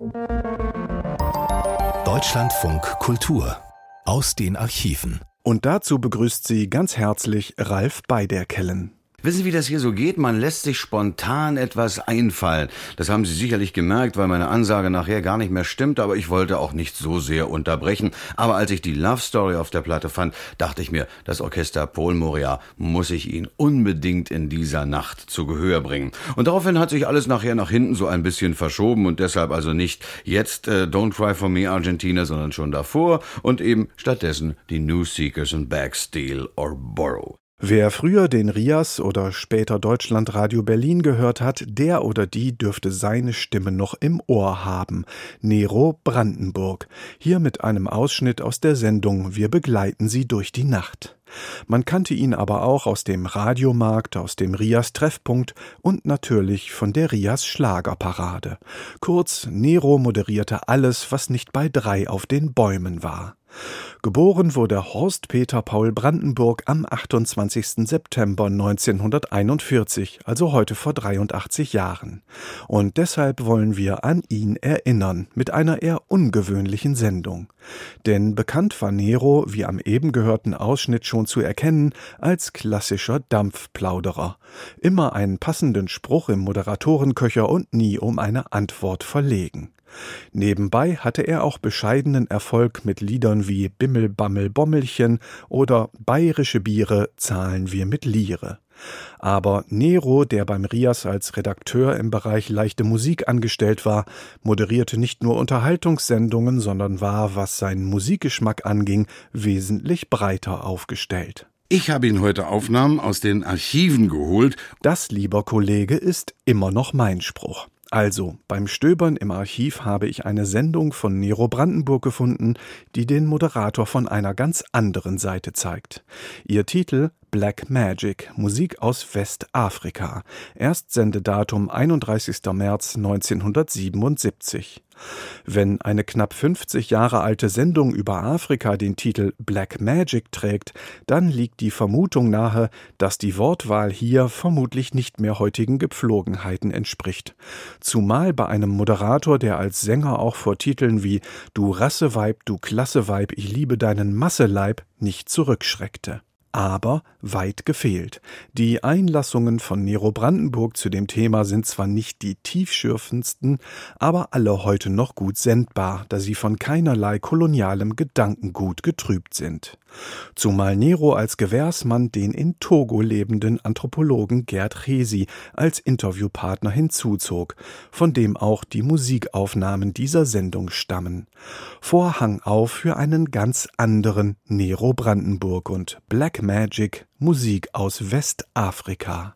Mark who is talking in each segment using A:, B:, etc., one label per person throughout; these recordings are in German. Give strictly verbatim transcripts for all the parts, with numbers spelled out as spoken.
A: Deutschlandfunk Kultur aus den Archiven.
B: Und dazu begrüßt sie ganz herzlich Ralf Beiderkellen.
C: Wissen Sie, wie das hier so geht? Man lässt sich spontan etwas einfallen. Das haben Sie sicherlich gemerkt, weil meine Ansage nachher gar nicht mehr stimmt, aber ich wollte auch nicht so sehr unterbrechen. Aber als ich die Love Story auf der Platte fand, dachte ich mir, das Orchester Paul Moria muss ich Ihnen unbedingt in dieser Nacht zu Gehör bringen. Und daraufhin hat sich alles nachher nach hinten so ein bisschen verschoben und deshalb also nicht jetzt äh, Don't Cry For Me Argentina, sondern schon davor und eben stattdessen die New Seekers and Back Steal or Borrow.
B: Wer früher den Rias oder später Deutschlandradio Berlin gehört hat, der oder die dürfte seine Stimme noch im Ohr haben. Nero Brandenburg. Hier mit einem Ausschnitt aus der Sendung Wir begleiten Sie durch die Nacht. Man kannte ihn aber auch aus dem Radiomarkt, aus dem Rias Treffpunkt und natürlich von der Rias Schlagerparade. Kurz, Nero moderierte alles, was nicht bei drei auf den Bäumen war. Geboren wurde Horst Peter Paul Brandenburg am achtundzwanzigsten September neunzehnhunderteinundvierzig, also heute vor dreiundachtzig Jahren. Und deshalb wollen wir an ihn erinnern, mit einer eher ungewöhnlichen Sendung. Denn bekannt war Nero, wie am eben gehörten Ausschnitt schon zu erkennen, als klassischer Dampfplauderer. Immer einen passenden Spruch im Moderatorenköcher und nie um eine Antwort verlegen. Nebenbei hatte er auch bescheidenen Erfolg mit Liedern wie Bimmel, Bammel, Bommelchen oder Bayerische Biere zahlen wir mit Lire. Aber Nero, der beim Rias als Redakteur im Bereich leichte Musik angestellt war, moderierte nicht nur Unterhaltungssendungen, sondern war, was seinen Musikgeschmack anging, wesentlich breiter aufgestellt.
D: Ich habe Ihnen heute Aufnahmen aus den Archiven geholt.
B: Das, lieber Kollege, ist immer noch mein Spruch. Also, beim Stöbern im Archiv habe ich eine Sendung von Nero Brandenburg gefunden, die den Moderator von einer ganz anderen Seite zeigt. Ihr Titel Black Magic, Musik aus Westafrika. Erstsendedatum einunddreißigster März neunzehnhundertsiebenundsiebzig. Wenn eine knapp fünfzig Jahre alte Sendung über Afrika den Titel Black Magic trägt, dann liegt die Vermutung nahe, dass die Wortwahl hier vermutlich nicht mehr heutigen Gepflogenheiten entspricht. Zumal bei einem Moderator, der als Sänger auch vor Titeln wie »Du Rasseweib, du Klasseweib, ich liebe deinen Masseleib« nicht zurückschreckte. Aber weit gefehlt. Die Einlassungen von Nero Brandenburg zu dem Thema sind zwar nicht die tiefschürfendsten, aber alle heute noch gut sendbar, da sie von keinerlei kolonialem Gedankengut getrübt sind. Zumal Nero als Gewährsmann den in Togo lebenden Anthropologen Gerd Chesi als Interviewpartner hinzuzog, von dem auch die Musikaufnahmen dieser Sendung stammen. Vorhang auf für einen ganz anderen Nero Brandenburg und Black Magic, Musik aus Westafrika.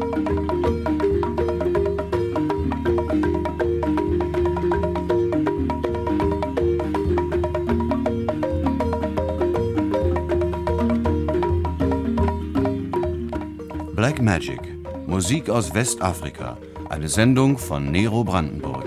C: Black Magic, Musik aus Westafrika, eine Sendung von Nero Brandenburg.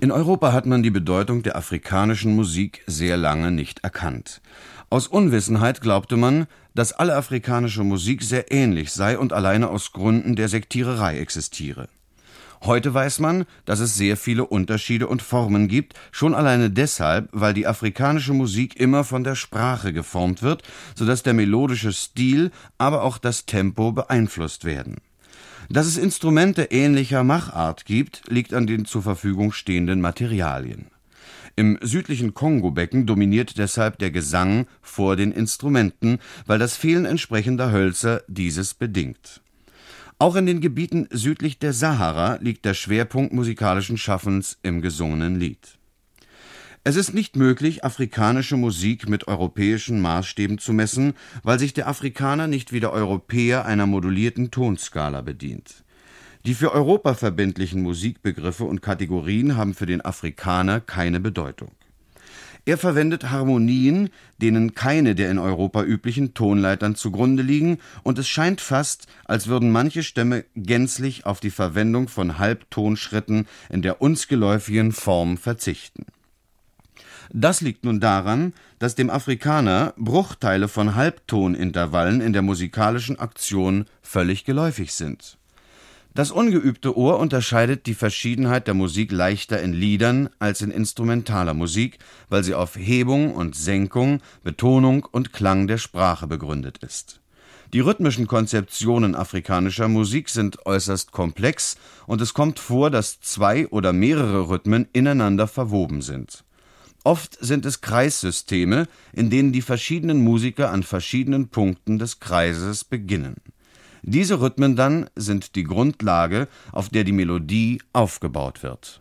C: In Europa hat man die Bedeutung der afrikanischen Musik sehr lange nicht erkannt. Aus Unwissenheit glaubte man, dass alle afrikanische Musik sehr ähnlich sei und alleine aus Gründen der Sektiererei existiere. Heute weiß man, dass es sehr viele Unterschiede und Formen gibt, schon alleine deshalb, weil die afrikanische Musik immer von der Sprache geformt wird, sodass der melodische Stil, aber auch das Tempo beeinflusst werden. Dass es Instrumente ähnlicher Machart gibt, liegt an den zur Verfügung stehenden Materialien. Im südlichen Kongo-Becken dominiert deshalb der Gesang vor den Instrumenten, weil das Fehlen entsprechender Hölzer dieses bedingt. Auch in den Gebieten südlich der Sahara liegt der Schwerpunkt musikalischen Schaffens im gesungenen Lied. Es ist nicht möglich, afrikanische Musik mit europäischen Maßstäben zu messen, weil sich der Afrikaner nicht wie der Europäer einer modulierten Tonskala bedient. Die für Europa verbindlichen Musikbegriffe und Kategorien haben für den Afrikaner keine Bedeutung. Er verwendet Harmonien, denen keine der in Europa üblichen Tonleitern zugrunde liegen, und es scheint fast, als würden manche Stämme gänzlich auf die Verwendung von Halbtonschritten in der uns geläufigen Form verzichten. Das liegt nun daran, dass dem Afrikaner Bruchteile von Halbtonintervallen in der musikalischen Aktion völlig geläufig sind. Das ungeübte Ohr unterscheidet die Verschiedenheit der Musik leichter in Liedern als in instrumentaler Musik, weil sie auf Hebung und Senkung, Betonung und Klang der Sprache begründet ist. Die rhythmischen Konzeptionen afrikanischer Musik sind äußerst komplex und es kommt vor, dass zwei oder mehrere Rhythmen ineinander verwoben sind. Oft sind es Kreissysteme, in denen die verschiedenen Musiker an verschiedenen Punkten des Kreises beginnen. Diese Rhythmen dann sind die Grundlage, auf der die Melodie aufgebaut wird.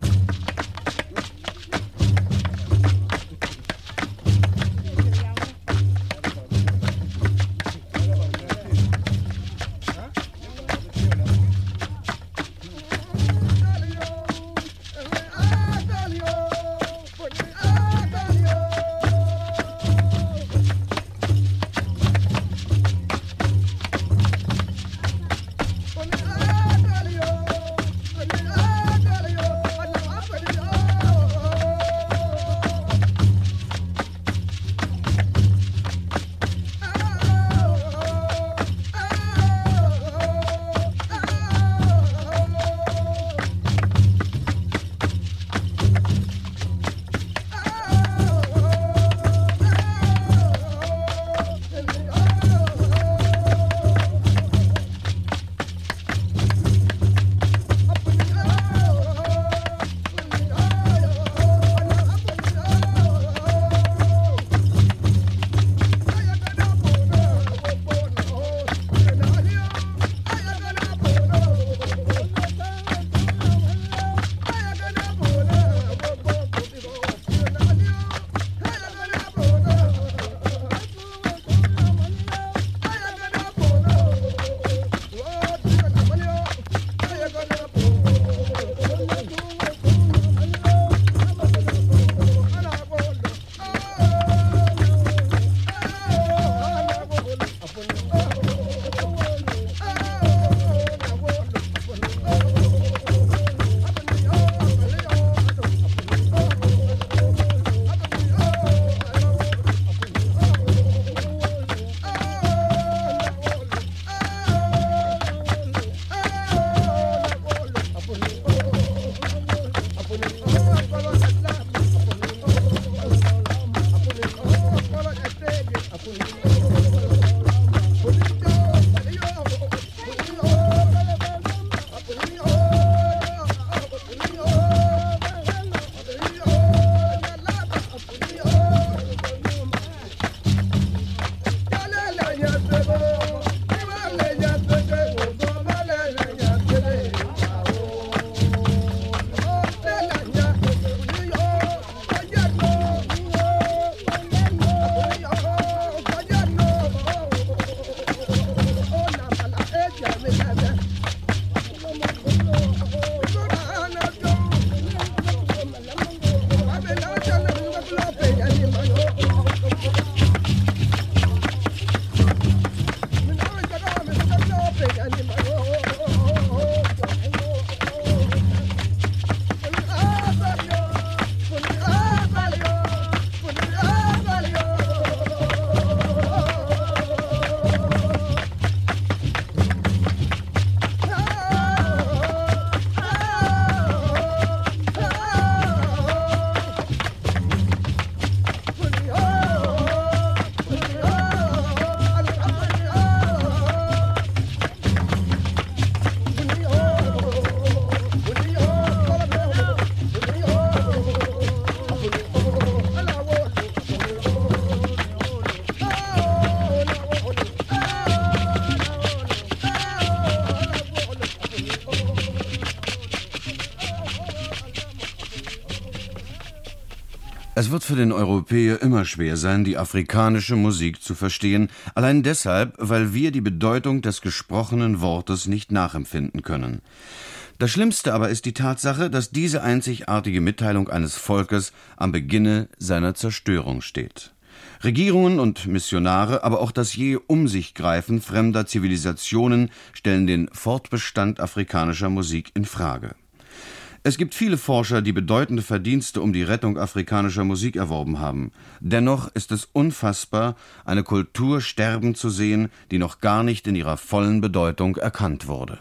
C: Es wird für den Europäer immer schwer sein, die afrikanische Musik zu verstehen, allein deshalb, weil wir die Bedeutung des gesprochenen Wortes nicht nachempfinden können. Das Schlimmste aber ist die Tatsache, dass diese einzigartige Mitteilung eines Volkes am Beginne seiner Zerstörung steht. Regierungen und Missionare, aber auch das jähe Um-sich-Greifen fremder Zivilisationen stellen den Fortbestand afrikanischer Musik in Frage. Es gibt viele Forscher, die bedeutende Verdienste um die Rettung afrikanischer Musik erworben haben. Dennoch ist es unfassbar, eine Kultur sterben zu sehen, die noch gar nicht in ihrer vollen Bedeutung erkannt wurde.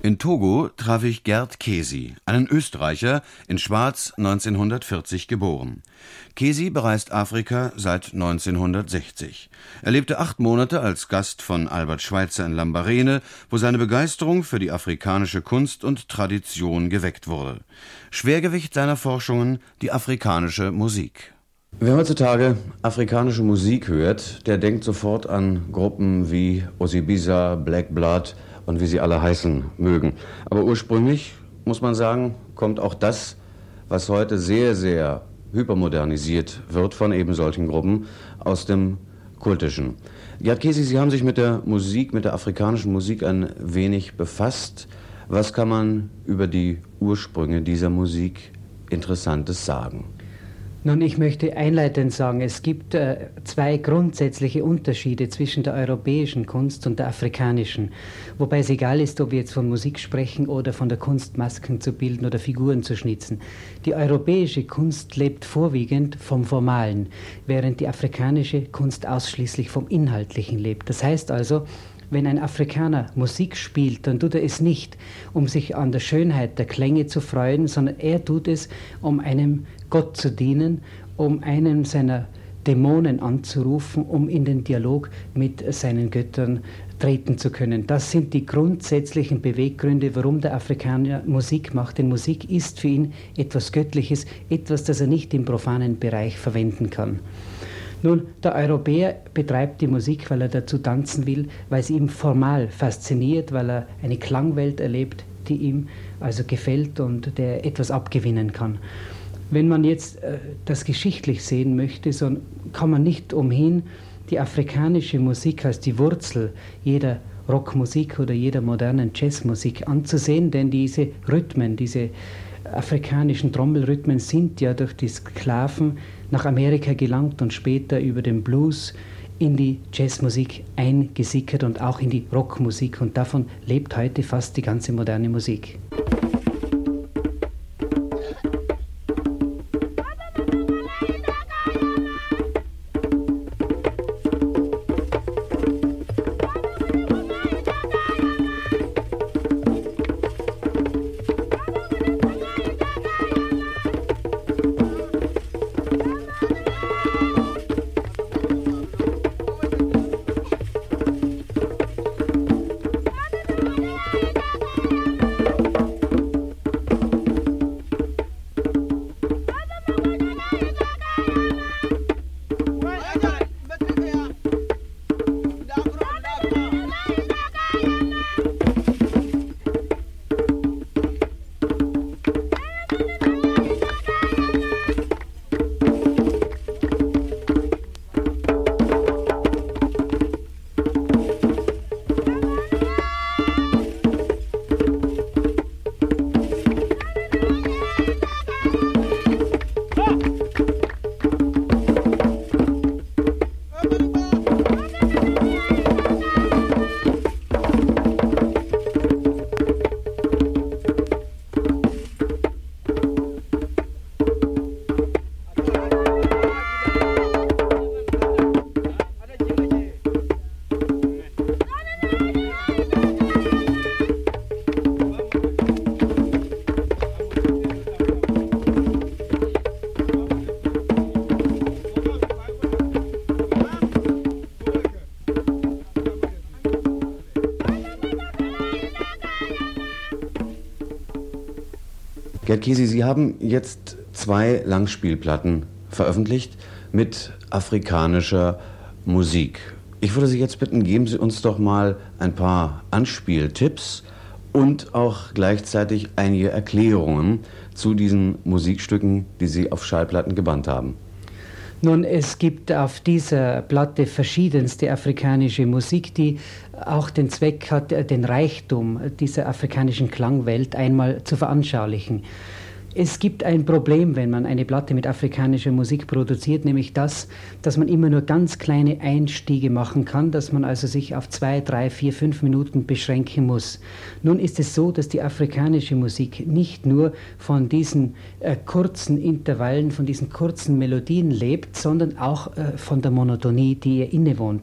C: In Togo traf ich Gerd Kesi, einen Österreicher, in Schwaz neunzehnhundertvierzig geboren. Kesi bereist Afrika seit neunzehnhundertsechzig. Er lebte acht Monate als Gast von Albert Schweitzer in Lambarene, wo seine Begeisterung für die afrikanische Kunst und Tradition geweckt wurde. Schwergewicht seiner Forschungen die afrikanische Musik. Wer heutzutage afrikanische Musik hört, der denkt sofort an Gruppen wie Osibiza, Black Blood und wie sie alle heißen mögen. Aber ursprünglich, muss man sagen, kommt auch das, was heute sehr, sehr hypermodernisiert wird von eben solchen Gruppen, aus dem Kultischen. Gerd Kesi, Sie haben sich mit der Musik, mit der afrikanischen Musik ein wenig befasst. Was kann man über die Ursprünge dieser Musik Interessantes sagen?
E: Nun, ich möchte einleitend sagen, es gibt äh, zwei grundsätzliche Unterschiede zwischen der europäischen Kunst und der afrikanischen. Wobei es egal ist, ob wir jetzt von Musik sprechen oder von der Kunst, Masken zu bilden oder Figuren zu schnitzen. Die europäische Kunst lebt vorwiegend vom Formalen, während die afrikanische Kunst ausschließlich vom Inhaltlichen lebt. Das heißt also, wenn ein Afrikaner Musik spielt, dann tut er es nicht, um sich an der Schönheit der Klänge zu freuen, sondern er tut es, um einem Gott zu dienen, um einen seiner Dämonen anzurufen, um in den Dialog mit seinen Göttern treten zu können. Das sind die grundsätzlichen Beweggründe, warum der Afrikaner Musik macht. Denn Musik ist für ihn etwas Göttliches, etwas, das er nicht im profanen Bereich verwenden kann. Nun, der Europäer betreibt die Musik, weil er dazu tanzen will, weil sie ihm formal fasziniert, weil er eine Klangwelt erlebt, die ihm also gefällt und der er etwas abgewinnen kann. Wenn man jetzt äh, das geschichtlich sehen möchte, so kann man nicht umhin, die afrikanische Musik als die Wurzel jeder Rockmusik oder jeder modernen Jazzmusik anzusehen, denn diese Rhythmen, diese afrikanischen Trommelrhythmen sind ja durch die Sklaven nach Amerika gelangt und später über den Blues in die Jazzmusik eingesickert und auch in die Rockmusik. Und davon lebt heute fast die ganze moderne Musik.
C: Gerd Kesi, Sie haben jetzt zwei Langspielplatten veröffentlicht mit afrikanischer Musik. Ich würde Sie jetzt bitten, geben Sie uns doch mal ein paar Anspieltipps und auch gleichzeitig einige Erklärungen zu diesen Musikstücken, die Sie auf Schallplatten gebannt haben.
E: Nun, es gibt auf dieser Platte verschiedenste afrikanische Musik, die auch den Zweck hat, den Reichtum dieser afrikanischen Klangwelt einmal zu veranschaulichen. Es gibt ein Problem, wenn man eine Platte mit afrikanischer Musik produziert, nämlich das, dass man immer nur ganz kleine Einstiege machen kann, dass man also sich auf zwei, drei, vier, fünf Minuten beschränken muss. Nun ist es so, dass die afrikanische Musik nicht nur von diesen äh, kurzen Intervallen, von diesen kurzen Melodien lebt, sondern auch äh, von der Monotonie, die ihr innewohnt.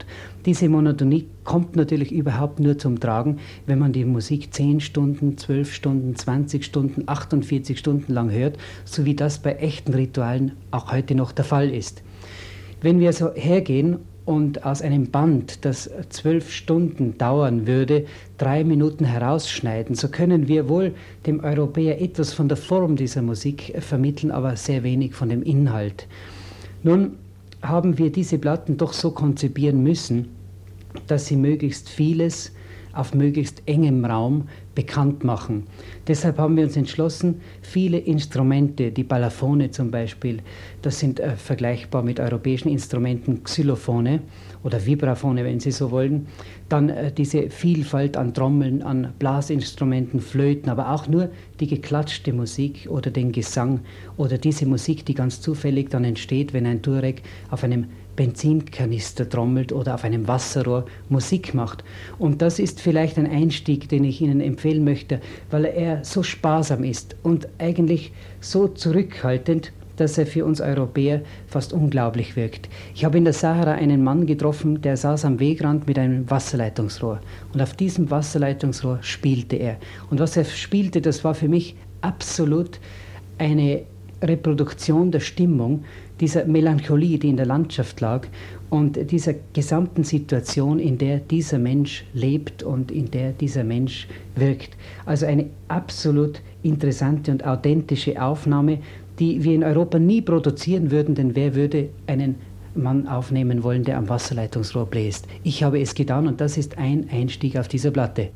E: Diese Monotonie kommt natürlich überhaupt nur zum Tragen, wenn man die Musik zehn Stunden, zwölf Stunden, zwanzig Stunden, achtundvierzig Stunden lang hört, so wie das bei echten Ritualen auch heute noch der Fall ist. Wenn wir so hergehen und aus einem Band, das zwölf Stunden dauern würde, drei Minuten herausschneiden, so können wir wohl dem Europäer etwas von der Form dieser Musik vermitteln, aber sehr wenig von dem Inhalt. Nun haben wir diese Platten doch so konzipieren müssen, dass sie möglichst vieles auf möglichst engem Raum bekannt machen. Deshalb haben wir uns entschlossen, viele Instrumente, die Balafone zum Beispiel, das sind äh, vergleichbar mit europäischen Instrumenten, Xylophone oder Vibraphone, wenn Sie so wollen, dann äh, diese Vielfalt an Trommeln, an Blasinstrumenten, Flöten, aber auch nur die geklatschte Musik oder den Gesang oder diese Musik, die ganz zufällig dann entsteht, wenn ein Turek auf einem Benzinkanister trommelt oder auf einem Wasserrohr Musik macht. Und das ist vielleicht ein Einstieg, den ich Ihnen empfehlen möchte, weil er so sparsam ist und eigentlich so zurückhaltend, dass er für uns Europäer fast unglaublich wirkt. Ich habe in der Sahara einen Mann getroffen, der saß am Wegrand mit einem Wasserleitungsrohr. Und auf diesem Wasserleitungsrohr spielte er. Und was er spielte, das war für mich absolut eine Reproduktion der Stimmung, dieser Melancholie, die in der Landschaft lag und dieser gesamten Situation, in der dieser Mensch lebt und in der dieser Mensch wirkt. Also eine absolut interessante und authentische Aufnahme, die wir in Europa nie produzieren würden, denn wer würde einen Mann aufnehmen wollen, der am Wasserleitungsrohr bläst? Ich habe es getan und das ist ein Einstieg auf dieser Platte.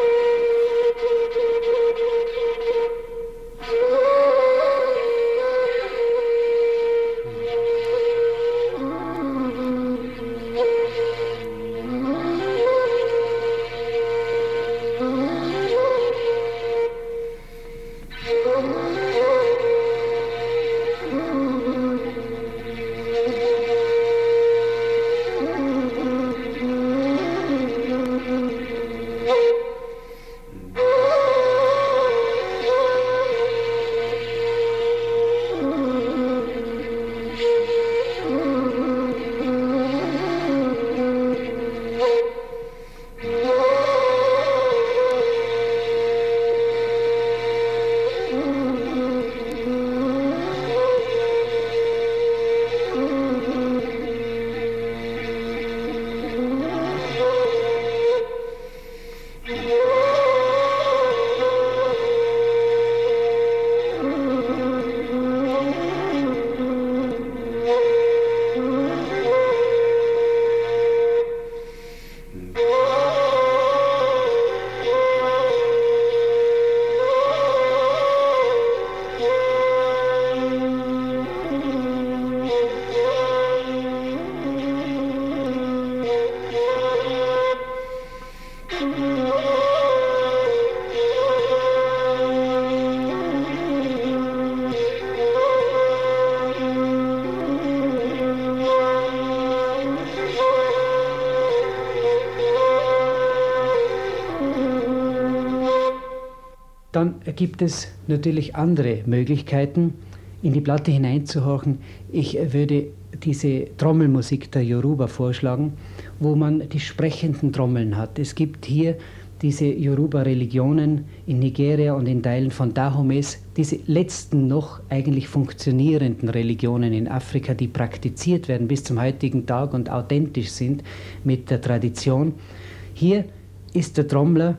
E: Dann gibt es natürlich andere Möglichkeiten, in die Platte hineinzuhorchen. Ich würde diese Trommelmusik der Yoruba vorschlagen, wo man die sprechenden Trommeln hat. Es gibt hier diese Yoruba-Religionen in Nigeria und in Teilen von Dahomes, diese letzten noch eigentlich funktionierenden Religionen in Afrika, die praktiziert werden bis zum heutigen Tag und authentisch sind mit der Tradition. Hier ist der Trommler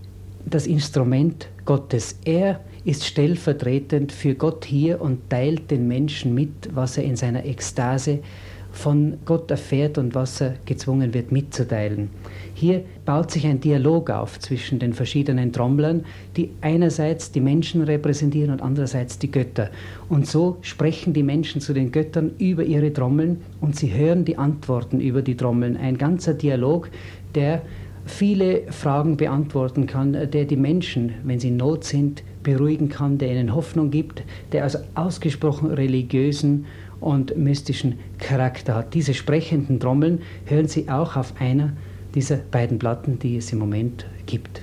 E: das Instrument Gottes. Er ist stellvertretend für Gott hier und teilt den Menschen mit, was er in seiner Ekstase von Gott erfährt und was er gezwungen wird mitzuteilen. Hier baut sich ein Dialog auf zwischen den verschiedenen Trommlern, die einerseits die Menschen repräsentieren und andererseits die Götter. Und so sprechen die Menschen zu den Göttern über ihre Trommeln und sie hören die Antworten über die Trommeln. Ein ganzer Dialog, der viele Fragen beantworten kann, der die Menschen, wenn sie in Not sind, beruhigen kann, der ihnen Hoffnung gibt, der also ausgesprochen religiösen und mystischen Charakter hat. Diese sprechenden Trommeln hören Sie auch auf einer dieser beiden Platten, die es im Moment gibt.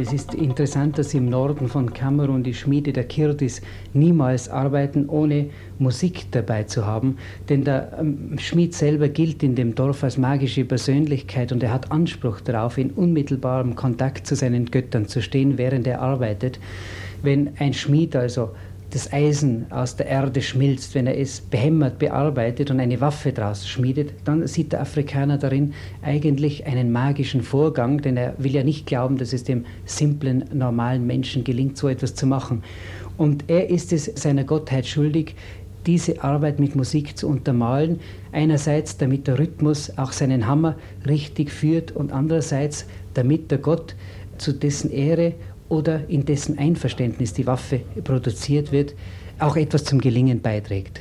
E: Es ist interessant, dass im Norden von Kamerun die Schmiede der Kirdis niemals arbeiten, ohne Musik dabei zu haben. Denn der ähm, Schmied selber gilt in dem Dorf als magische Persönlichkeit und er hat Anspruch darauf, in unmittelbarem Kontakt zu seinen Göttern zu stehen, während er arbeitet. Wenn ein Schmied also das Eisen aus der Erde schmilzt, wenn er es behämmert bearbeitet und eine Waffe daraus schmiedet, dann sieht der Afrikaner darin eigentlich einen magischen Vorgang, denn er will ja nicht glauben, dass es dem simplen, normalen Menschen gelingt, so etwas zu machen. Und er ist es seiner Gottheit schuldig, diese Arbeit mit Musik zu untermalen, einerseits damit der Rhythmus auch seinen Hammer richtig führt und andererseits damit der Gott, zu dessen Ehre oder in dessen Einverständnis die Waffe produziert wird, auch etwas zum Gelingen beiträgt.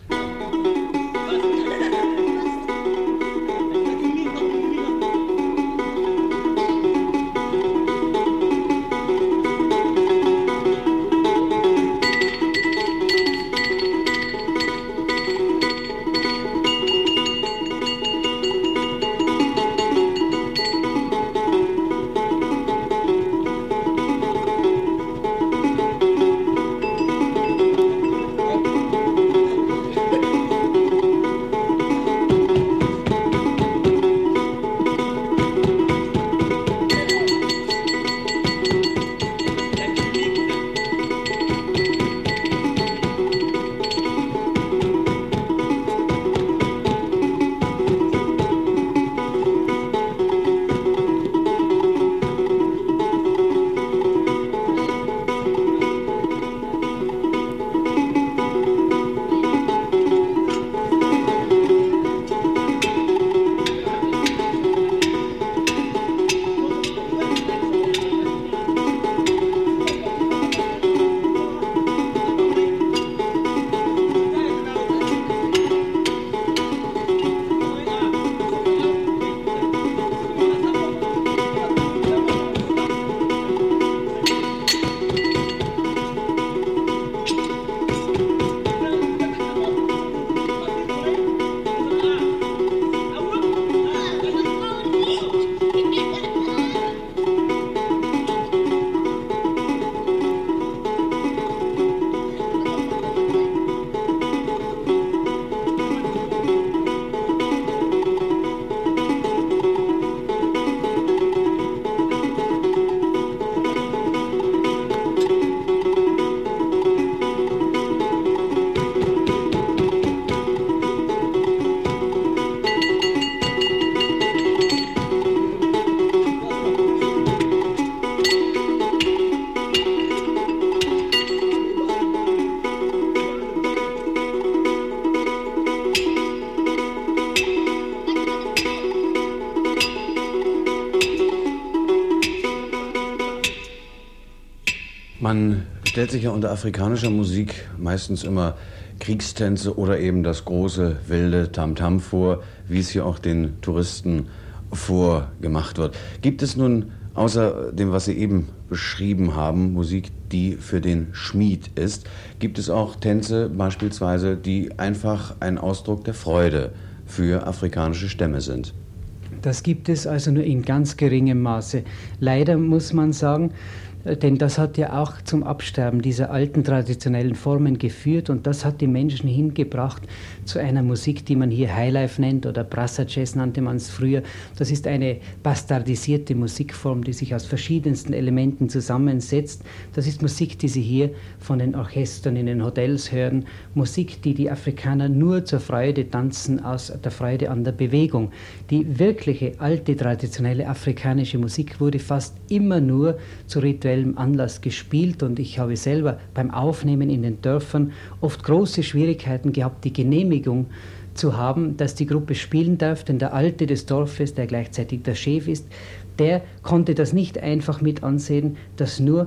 C: Man stellt sich ja unter afrikanischer Musik meistens immer Kriegstänze oder eben das große, wilde Tamtam vor, wie es hier auch den Touristen vorgemacht wird. Gibt es nun außer dem, was Sie eben beschrieben haben, Musik, die für den Schmied ist, gibt es auch Tänze beispielsweise, die einfach ein Ausdruck der Freude für afrikanische Stämme sind?
E: Das gibt es also nur in ganz geringem Maße. Leider muss man sagen, denn das hat ja auch zum Absterben dieser alten traditionellen Formen geführt und das hat die Menschen hingebracht zu einer Musik, die man hier Highlife nennt oder Brassa Jazz nannte man es früher. Das ist eine bastardisierte Musikform, die sich aus verschiedensten Elementen zusammensetzt. Das ist Musik, die Sie hier von den Orchestern in den Hotels hören. Musik, die die Afrikaner nur zur Freude tanzen, aus der Freude an der Bewegung. Die wirkliche alte traditionelle afrikanische Musik wurde fast immer nur zu rituellen Anlass gespielt und ich habe selber beim Aufnehmen in den Dörfern oft große Schwierigkeiten gehabt, die Genehmigung zu haben, dass die Gruppe spielen darf, denn der Alte des Dorfes, der gleichzeitig der Chef ist, der konnte das nicht einfach mit ansehen, dass nur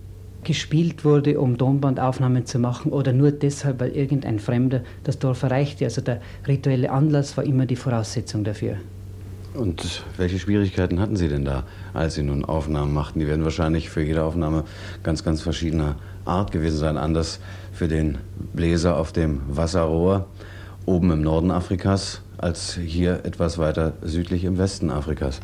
E: gespielt wurde, um Tonbandaufnahmen zu machen oder nur deshalb, weil irgendein Fremder das Dorf erreichte. Also der rituelle Anlass war immer die Voraussetzung dafür.
C: Und welche Schwierigkeiten hatten Sie denn da, als Sie nun Aufnahmen machten? Die werden wahrscheinlich für jede Aufnahme ganz, ganz verschiedener Art gewesen sein. Anders für den Bläser auf dem Wasserrohr oben im Norden Afrikas als hier etwas weiter südlich im Westen Afrikas.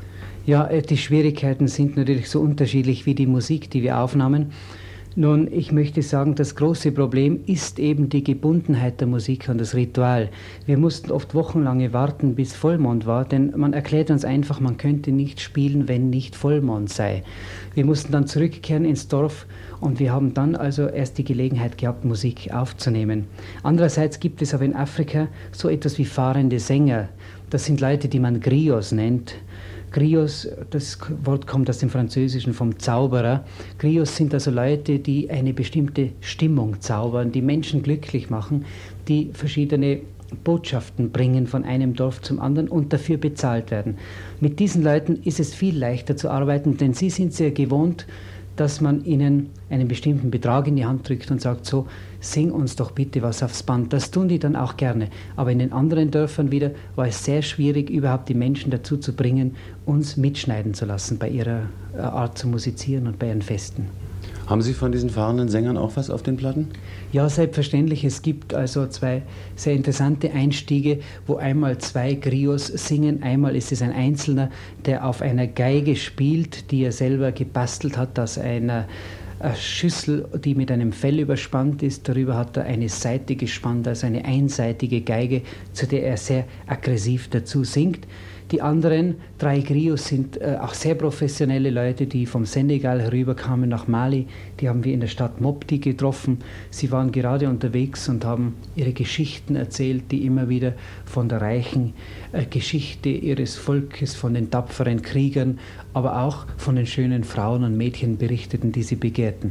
E: Ja, die Schwierigkeiten sind natürlich so unterschiedlich wie die Musik, die wir aufnahmen. Nun, ich möchte sagen, das große Problem ist eben die Gebundenheit der Musik an das Ritual. Wir mussten oft wochenlange warten, bis Vollmond war, denn man erklärt uns einfach, man könnte nicht spielen, wenn nicht Vollmond sei. Wir mussten dann zurückkehren ins Dorf und wir haben dann also erst die Gelegenheit gehabt, Musik aufzunehmen. Andererseits gibt es aber in Afrika so etwas wie fahrende Sänger. Das sind Leute, die man Griots nennt. Griots, das Wort kommt aus dem Französischen vom Zauberer. Griots sind also Leute, die eine bestimmte Stimmung zaubern, die Menschen glücklich machen, die verschiedene Botschaften bringen von einem Dorf zum anderen und dafür bezahlt werden. Mit diesen Leuten ist es viel leichter zu arbeiten, denn sie sind sehr gewohnt, dass man ihnen einen bestimmten Betrag in die Hand drückt und sagt, so, sing uns doch bitte was aufs Band. Das tun die dann auch gerne. Aber in den anderen Dörfern wieder war es sehr schwierig, überhaupt die Menschen dazu zu bringen, uns mitschneiden zu lassen bei ihrer Art zu musizieren und bei ihren Festen.
F: Haben Sie von diesen fahrenden Sängern auch was auf den Platten?
E: Ja, selbstverständlich. Es gibt also zwei sehr interessante Einstiege, wo einmal zwei Griots singen. Einmal ist es ein Einzelner, der auf einer Geige spielt, die er selber gebastelt hat aus einer Schüssel, die mit einem Fell überspannt ist. Darüber hat er eine Saite gespannt, also eine einseitige Geige, zu der er sehr aggressiv dazu singt. Die anderen drei Griots sind äh, auch sehr professionelle Leute, die vom Senegal herüberkamen nach Mali. Die haben wir in der Stadt Mopti getroffen. Sie waren gerade unterwegs und haben ihre Geschichten erzählt, die immer wieder von der reichen äh, Geschichte ihres Volkes, von den tapferen Kriegern, aber auch von den schönen Frauen und Mädchen berichteten, die sie begehrten.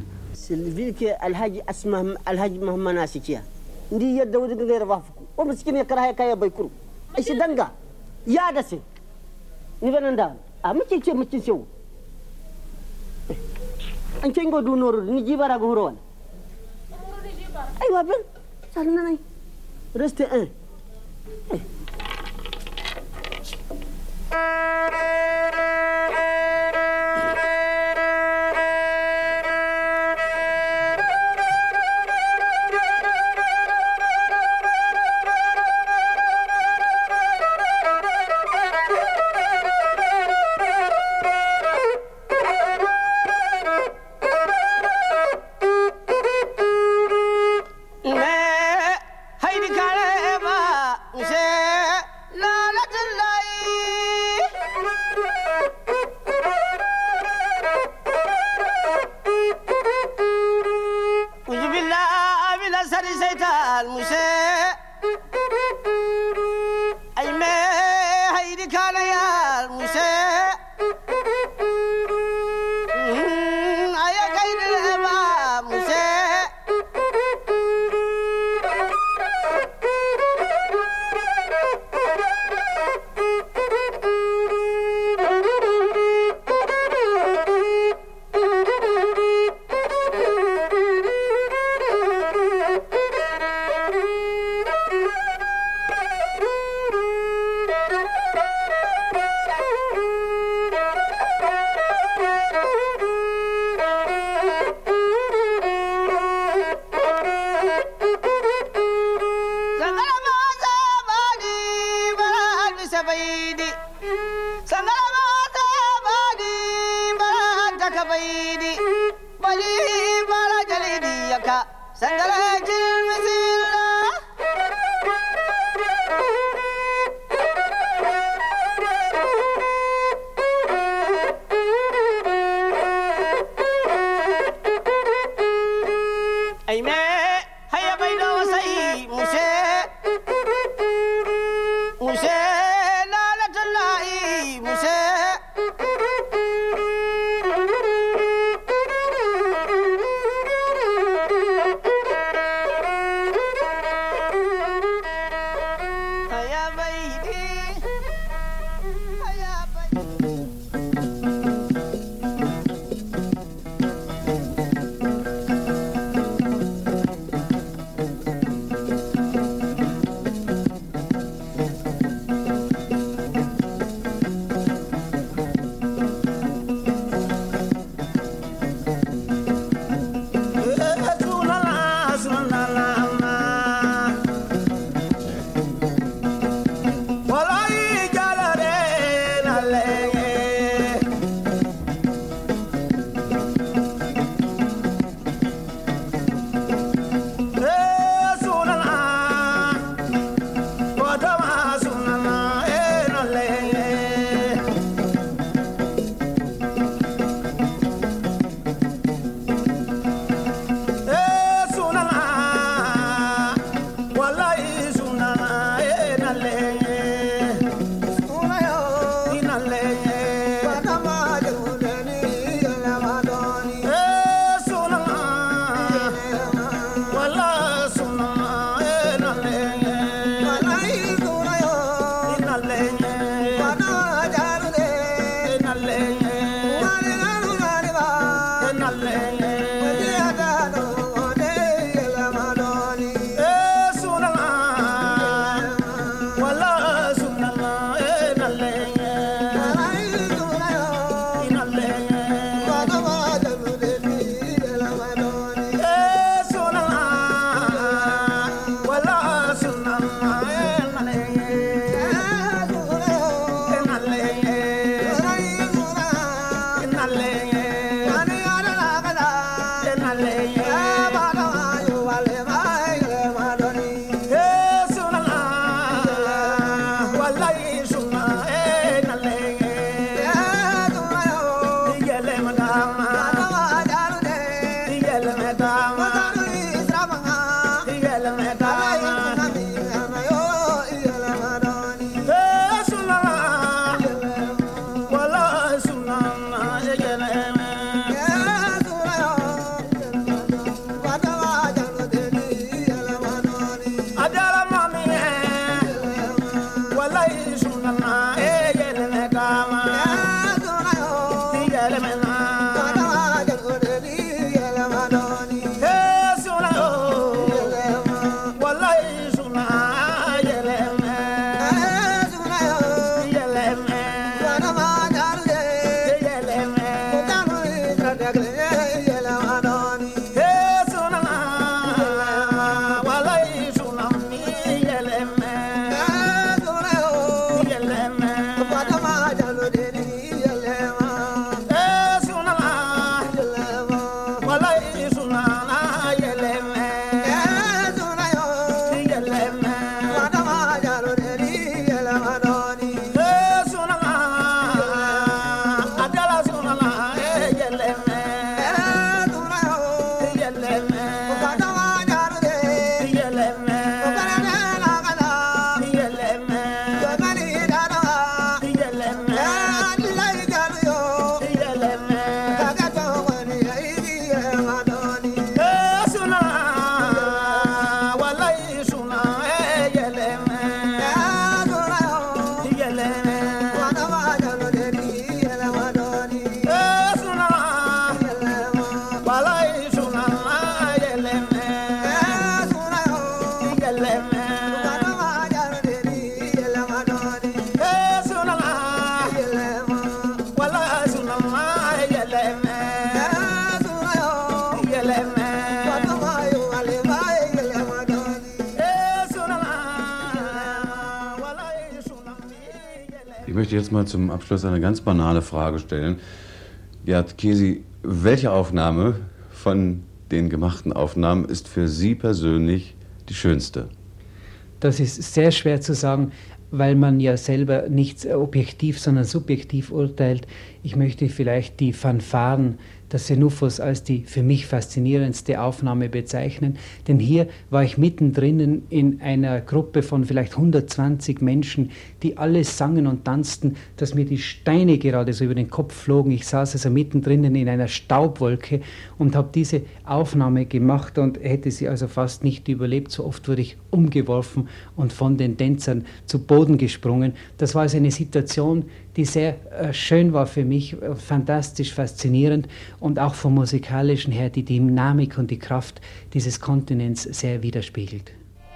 G: Ya da se ni benan da a muke ce muke ce an kengo du noro ni jibara go horon ay wa ben salna nay reste un
F: Ich möchte jetzt mal zum Abschluss eine ganz banale Frage stellen. Gerd Kesi, welche Aufnahme von den gemachten Aufnahmen ist für Sie persönlich die schönste?
E: Das ist sehr schwer zu sagen, weil man ja selber nicht objektiv, sondern subjektiv urteilt. Ich möchte vielleicht die Fanfaren der Xenufos als die für mich faszinierendste Aufnahme bezeichnen, denn hier war ich mittendrin in einer Gruppe von vielleicht hundertzwanzig Menschen, die alle sangen und tanzten, dass mir die Steine gerade so über den Kopf flogen. Ich saß also mittendrin in einer Staubwolke und habe diese Aufnahme gemacht und hätte sie also fast nicht überlebt. So oft wurde ich umgeworfen und von den Tänzern zu Boden gesprungen. Das war also eine Situation, die sehr äh, schön war für mich, äh, fantastisch, faszinierend und auch vom Musikalischen her die Dynamik und die Kraft dieses Kontinents sehr widerspiegelt.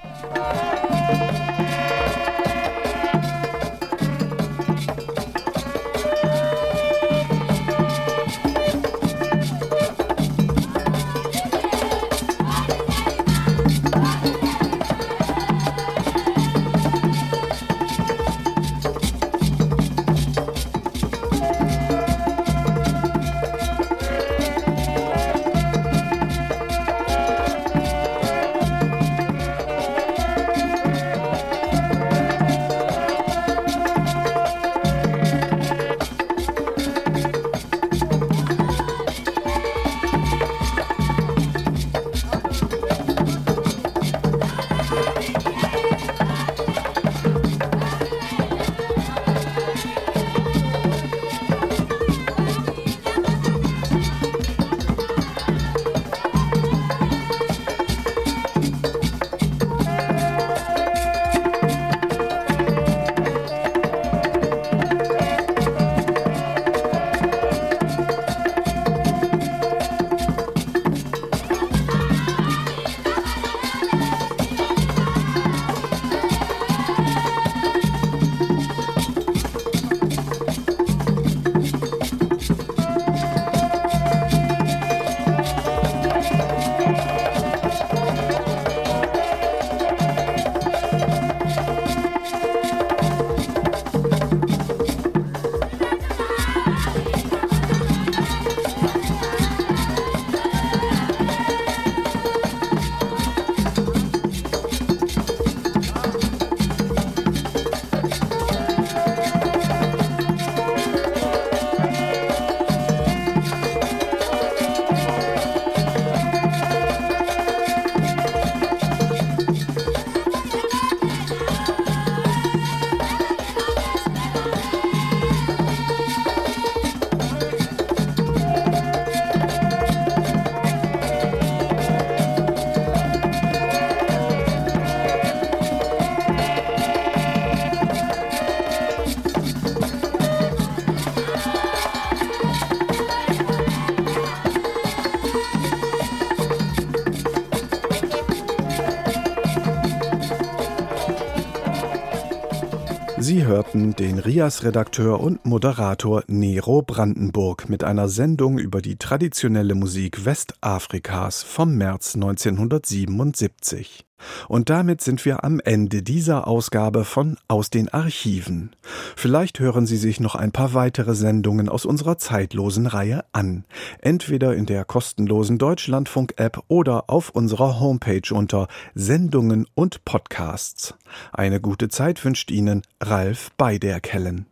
B: Sie hörten den R I A S-Redakteur und Moderator Nero Brandenburg mit einer Sendung über die traditionelle Musik Westafrikas vom März neunzehnhundertsiebenundsiebzig. Und damit sind wir am Ende dieser Ausgabe von Aus den Archiven. Vielleicht hören Sie sich noch ein paar weitere Sendungen aus unserer zeitlosen Reihe an. Entweder in der kostenlosen Deutschlandfunk-App oder auf unserer Homepage unter Sendungen und Podcasts. Eine gute Zeit wünscht Ihnen Ralf Beiderkellen.